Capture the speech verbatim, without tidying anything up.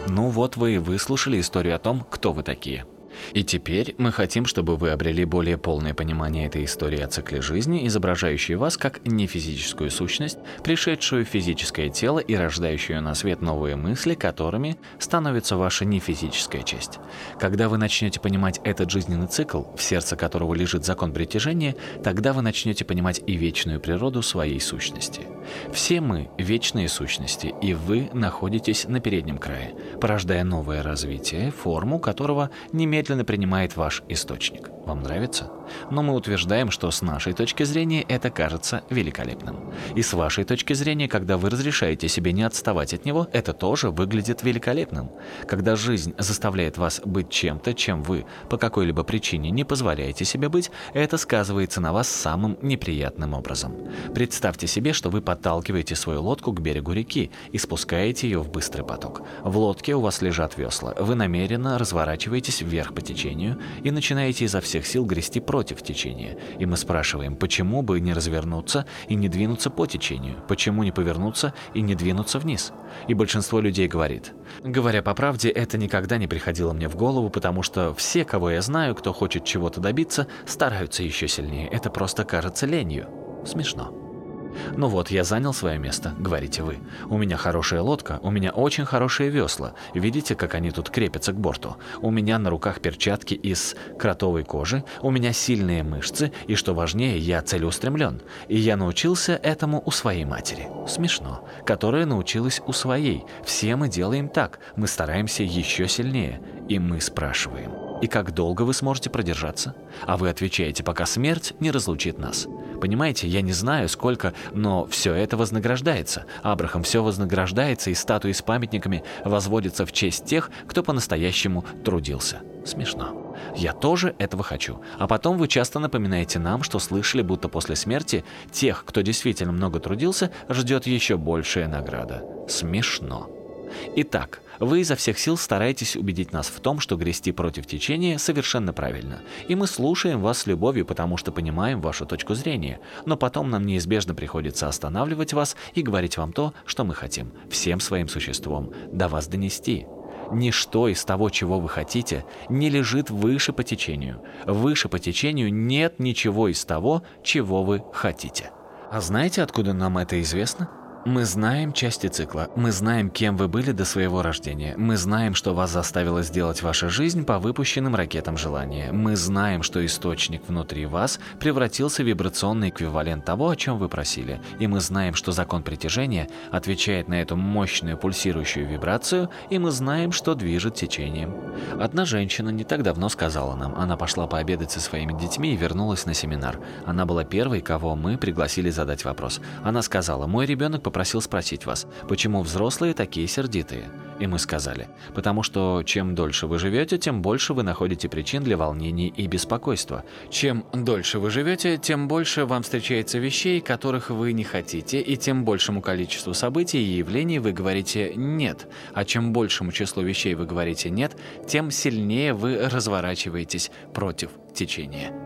Ну вот вы и выслушали историю о том, кто вы такие. И теперь мы хотим, чтобы вы обрели более полное понимание этой истории о цикле жизни, изображающей вас как нефизическую сущность, пришедшую в физическое тело и рождающую на свет новые мысли, которыми становится ваша нефизическая часть. Когда вы начнете понимать этот жизненный цикл, в сердце которого лежит закон притяжения, тогда вы начнете понимать и вечную природу своей сущности. Все мы – вечные сущности, и вы находитесь на переднем крае, порождая новое развитие, форму которого немедленно принимает ваш источник. Вам нравится? Но мы утверждаем, что с нашей точки зрения это кажется великолепным. И с вашей точки зрения, когда вы разрешаете себе не отставать от него, это тоже выглядит великолепным. Когда жизнь заставляет вас быть чем-то, чем вы по какой-либо причине не позволяете себе быть, это сказывается на вас самым неприятным образом. Представьте себе, что вы подталкиваете свою лодку к берегу реки и спускаете ее в быстрый поток. В лодке у вас лежат весла. Вы намеренно разворачиваетесь вверх по течению и начинаете изо всех сил грести против течения. И мы спрашиваем, почему бы не развернуться и не двинуться по течению? Почему не повернуться и не двинуться вниз? И большинство людей говорит: говоря по правде, это никогда не приходило мне в голову, потому что все, кого я знаю, кто хочет чего-то добиться, стараются еще сильнее. Это просто кажется ленью. Смешно. «Ну вот, я занял свое место», — говорите вы. «У меня хорошая лодка, у меня очень хорошие весла. Видите, как они тут крепятся к борту? У меня на руках перчатки из кротовой кожи, у меня сильные мышцы, и, что важнее, я целеустремлен. И я научился этому у своей матери». Смешно. Которая научилась у своей. Все мы делаем так. Мы стараемся еще сильнее. И мы спрашиваем: и как долго вы сможете продержаться? А вы отвечаете: пока смерть не разлучит нас. Понимаете, я не знаю сколько, но все это вознаграждается. Абрахам, все вознаграждается, и статуи с памятниками возводятся в честь тех, кто по-настоящему трудился. Смешно. Я тоже этого хочу. А потом вы часто напоминаете нам, что слышали, будто после смерти тех, кто действительно много трудился, ждет еще большая награда. Смешно. Итак, вы изо всех сил стараетесь убедить нас в том, что грести против течения совершенно правильно. И мы слушаем вас с любовью, потому что понимаем вашу точку зрения. Но потом нам неизбежно приходится останавливать вас и говорить вам то, что мы хотим, всем своим существом, до вас донести. Ничто из того, чего вы хотите, не лежит выше по течению. Выше по течению нет ничего из того, чего вы хотите. А знаете, откуда нам это известно? Мы знаем части цикла, мы знаем, кем вы были до своего рождения, мы знаем, что вас заставило сделать ваша жизнь по выпущенным ракетам желания, мы знаем, что источник внутри вас превратился в вибрационный эквивалент того, о чем вы просили, и мы знаем, что закон притяжения отвечает на эту мощную пульсирующую вибрацию, и мы знаем, что движет течением. Одна женщина не так давно сказала нам, она пошла пообедать со своими детьми и вернулась на семинар. Она была первой, кого мы пригласили задать вопрос. Она сказала: «Мой ребенок попросил Просил спросить вас, почему взрослые такие сердитые?» И мы сказали: потому что чем дольше вы живете, тем больше вы находите причин для волнений и беспокойства. Чем дольше вы живете, тем больше вам встречается вещей, которых вы не хотите, и тем большему количеству событий и явлений вы говорите «нет». А чем большему числу вещей вы говорите «нет», тем сильнее вы разворачиваетесь против течения.